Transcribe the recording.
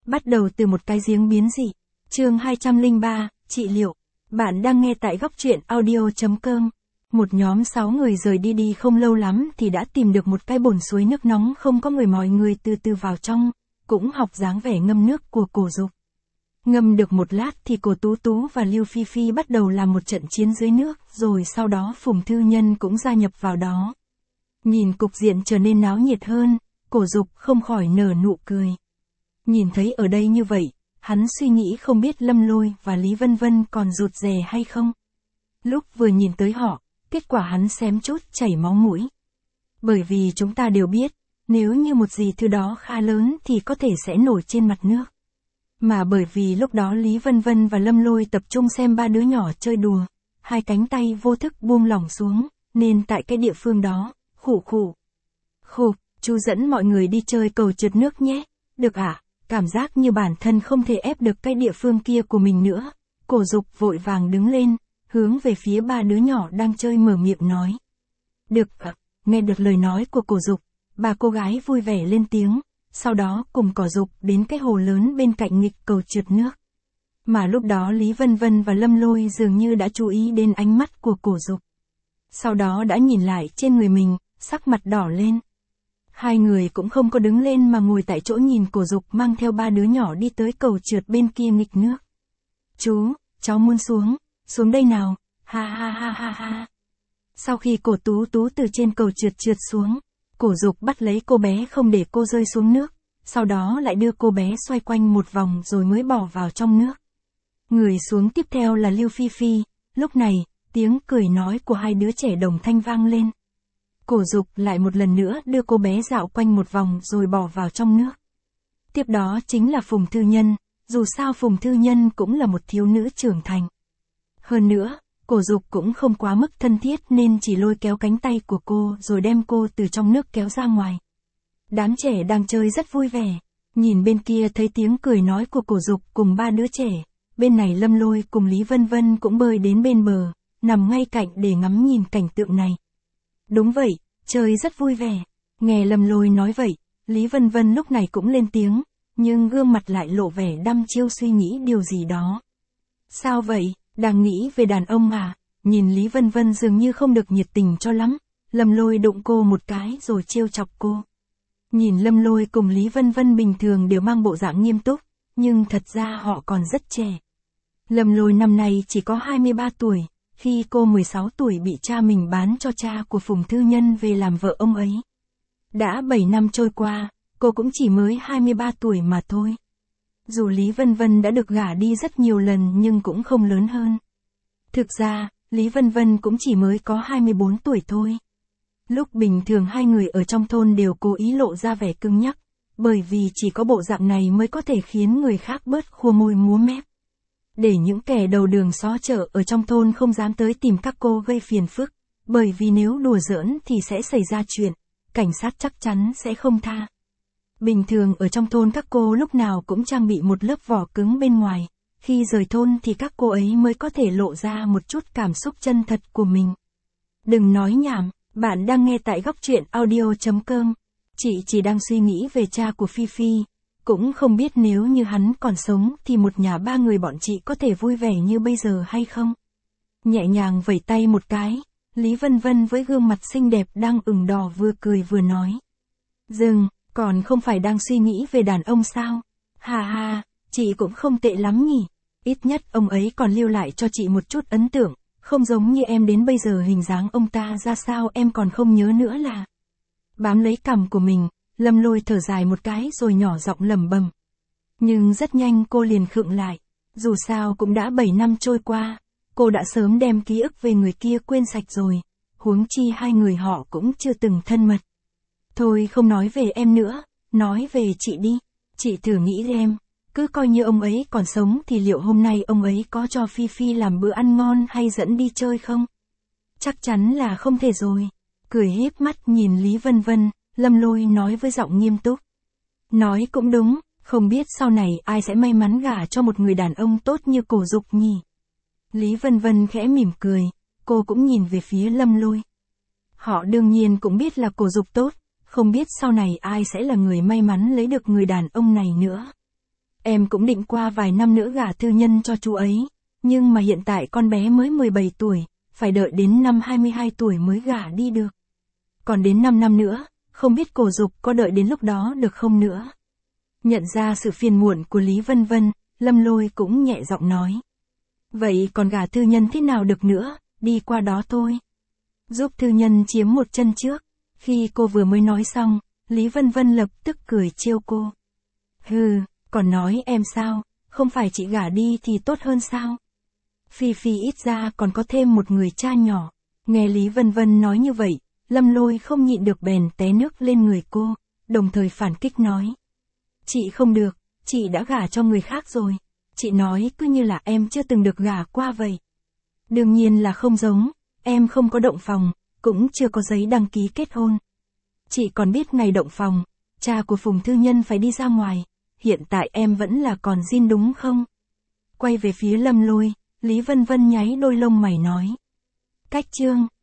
Bắt đầu từ một cái giếng biến dị. Chương 203, trị liệu. Bạn đang nghe tại góc truyện audio.com. Một nhóm 6 người rời đi không lâu lắm thì đã tìm được một cái bồn suối nước nóng không có người, mọi người từ từ vào trong, cũng học dáng vẻ ngâm nước của Cổ Dục. Ngâm được một lát thì Cổ Tú Tú và Lưu Phi Phi bắt đầu làm một trận chiến dưới nước, rồi sau đó Phùng Thư Nhân cũng gia nhập vào đó. Nhìn cục diện trở nên náo nhiệt hơn, Cổ Dục không khỏi nở nụ cười. Nhìn thấy ở đây như vậy, hắn suy nghĩ không biết Lâm Lôi và Lý Vân Vân còn rụt rè hay không. Lúc vừa nhìn tới họ, kết quả hắn xém chút chảy máu mũi. Bởi vì chúng ta đều biết, nếu như một gì thứ đó khá lớn thì có thể sẽ nổi trên mặt nước. Mà bởi vì lúc đó Lý Vân Vân và Lâm Lôi tập trung xem ba đứa nhỏ chơi đùa, hai cánh tay vô thức buông lỏng xuống, nên tại cái địa phương đó, khụ, chú dẫn mọi người đi chơi cầu trượt nước nhé. Được ạ? Cảm giác như bản thân không thể ép được cái địa phương kia của mình nữa. Cổ Dục vội vàng đứng lên, hướng về phía ba đứa nhỏ đang chơi mở miệng nói. Được ạ. Nghe được lời nói của Cổ Dục, bà cô gái vui vẻ lên tiếng, sau đó cùng Cổ Dục đến cái hồ lớn bên cạnh nghịch cầu trượt nước. Mà lúc đó Lý Vân Vân và Lâm Lôi dường như đã chú ý đến ánh mắt của Cổ Dục. Sau đó đã nhìn lại trên người mình, sắc mặt đỏ lên. Hai người cũng không có đứng lên mà ngồi tại chỗ nhìn Cổ Dục mang theo ba đứa nhỏ đi tới cầu trượt bên kia nghịch nước. Chú, cháu muốn xuống đây nào, ha. Sau khi Cổ Tú Tú từ trên cầu trượt xuống, Cổ Dục bắt lấy cô bé không để cô rơi xuống nước, sau đó lại đưa cô bé xoay quanh một vòng rồi mới bỏ vào trong nước. Người xuống tiếp theo là Lưu Phi Phi, lúc này, tiếng cười nói của hai đứa trẻ đồng thanh vang lên. Cổ Dục lại một lần nữa đưa cô bé dạo quanh một vòng rồi bỏ vào trong nước. Tiếp đó chính là Phùng Thư Nhân, dù sao Phùng Thư Nhân cũng là một thiếu nữ trưởng thành. Hơn nữa, Cổ Dục cũng không quá mức thân thiết nên chỉ lôi kéo cánh tay của cô rồi đem cô từ trong nước kéo ra ngoài. Đám trẻ đang chơi rất vui vẻ, nhìn bên kia thấy tiếng cười nói của Cổ Dục cùng ba đứa trẻ, bên này Lâm Lôi cùng Lý Vân Vân cũng bơi đến bên bờ, nằm ngay cạnh để ngắm nhìn cảnh tượng này. Đúng vậy, chơi rất vui vẻ. Nghe Lâm Lôi nói vậy, Lý Vân Vân lúc này cũng lên tiếng, nhưng gương mặt lại lộ vẻ đăm chiêu suy nghĩ điều gì đó. Sao vậy, đang nghĩ về đàn ông à? Nhìn Lý Vân Vân dường như không được nhiệt tình cho lắm, Lâm Lôi đụng cô một cái rồi trêu chọc cô. Nhìn Lâm Lôi cùng Lý Vân Vân bình thường đều mang bộ dạng nghiêm túc, nhưng thật ra họ còn rất trẻ. Lâm Lôi năm nay chỉ có 23 tuổi. Khi cô 16 tuổi bị cha mình bán cho cha của Phùng Thư Nhân về làm vợ ông ấy. Đã 7 năm trôi qua, cô cũng chỉ mới 23 tuổi mà thôi. Dù Lý Vân Vân đã được gả đi rất nhiều lần nhưng cũng không lớn hơn. Thực ra, Lý Vân Vân cũng chỉ mới có 24 tuổi thôi. Lúc bình thường hai người ở trong thôn đều cố ý lộ ra vẻ cứng nhắc, bởi vì chỉ có bộ dạng này mới có thể khiến người khác bớt khua môi múa mép. Để những kẻ đầu đường xó chợ ở trong thôn không dám tới tìm các cô gây phiền phức, bởi vì nếu đùa giỡn thì sẽ xảy ra chuyện, cảnh sát chắc chắn sẽ không tha. Bình thường ở trong thôn các cô lúc nào cũng trang bị một lớp vỏ cứng bên ngoài, khi rời thôn thì các cô ấy mới có thể lộ ra một chút cảm xúc chân thật của mình. Đừng nói nhảm, bạn đang nghe tại góc truyện audio.com. Chị chỉ đang suy nghĩ về cha của Phi Phi. Cũng không biết nếu như hắn còn sống thì một nhà ba người bọn chị có thể vui vẻ như bây giờ hay không? Nhẹ nhàng vẩy tay một cái, Lý Vân Vân với gương mặt xinh đẹp đang ửng đỏ vừa cười vừa nói. Dừng, còn không phải đang suy nghĩ về đàn ông sao? Ha, chị cũng không tệ lắm nhỉ. Ít nhất ông ấy còn lưu lại cho chị một chút ấn tượng, không giống như em đến bây giờ hình dáng ông ta ra sao em còn không nhớ nữa là. Bám lấy cằm của mình, Lâm Lôi thở dài một cái rồi nhỏ giọng lẩm bẩm. Nhưng rất nhanh cô liền khựng lại, dù sao cũng đã 7 năm trôi qua, cô đã sớm đem ký ức về người kia quên sạch rồi, huống chi hai người họ cũng chưa từng thân mật. Thôi không nói về em nữa, nói về chị đi, chị thử nghĩ em, cứ coi như ông ấy còn sống thì liệu hôm nay ông ấy có cho Phi Phi làm bữa ăn ngon hay dẫn đi chơi không? Chắc chắn là không thể rồi. Cười híp mắt nhìn Lý Vân Vân, Lâm Lôi nói với giọng nghiêm túc. Nói cũng đúng, không biết sau này ai sẽ may mắn gả cho một người đàn ông tốt như Cổ Dục nhỉ. Lý Vân Vân khẽ mỉm cười, cô cũng nhìn về phía Lâm Lôi. Họ đương nhiên cũng biết là Cổ Dục tốt, không biết sau này ai sẽ là người may mắn lấy được người đàn ông này nữa. Em cũng định qua vài năm nữa gả tư nhân cho chú ấy, nhưng mà hiện tại con bé mới 17 tuổi, phải đợi đến năm 22 tuổi mới gả đi được. Còn đến 5 năm nữa, không biết cổ Dục có đợi đến lúc đó được không nữa. Nhận ra sự phiền muộn của Lý Vân Vân, Lâm Lôi cũng nhẹ giọng nói. Vậy còn gả tư nhân thế nào được nữa, đi qua đó thôi. Giúp tư nhân chiếm một chân trước. Khi cô vừa mới nói xong, Lý Vân Vân lập tức cười trêu cô. Hừ, còn nói em sao, không phải chị gả đi thì tốt hơn sao? Phi Phi ít ra còn có thêm một người cha nhỏ. Nghe Lý Vân Vân nói như vậy, Lâm Lôi không nhịn được bèn té nước lên người cô, đồng thời phản kích nói. Chị không được, chị đã gả cho người khác rồi. Chị nói cứ như là em chưa từng được gả qua vậy. Đương nhiên là không giống, em không có động phòng, cũng chưa có giấy đăng ký kết hôn. Chị còn biết ngày động phòng, cha của Phùng Thư Nhân phải đi ra ngoài, hiện tại em vẫn là còn zin đúng không? Quay về phía Lâm Lôi, Lý Vân Vân nháy đôi lông mày nói. Cách chương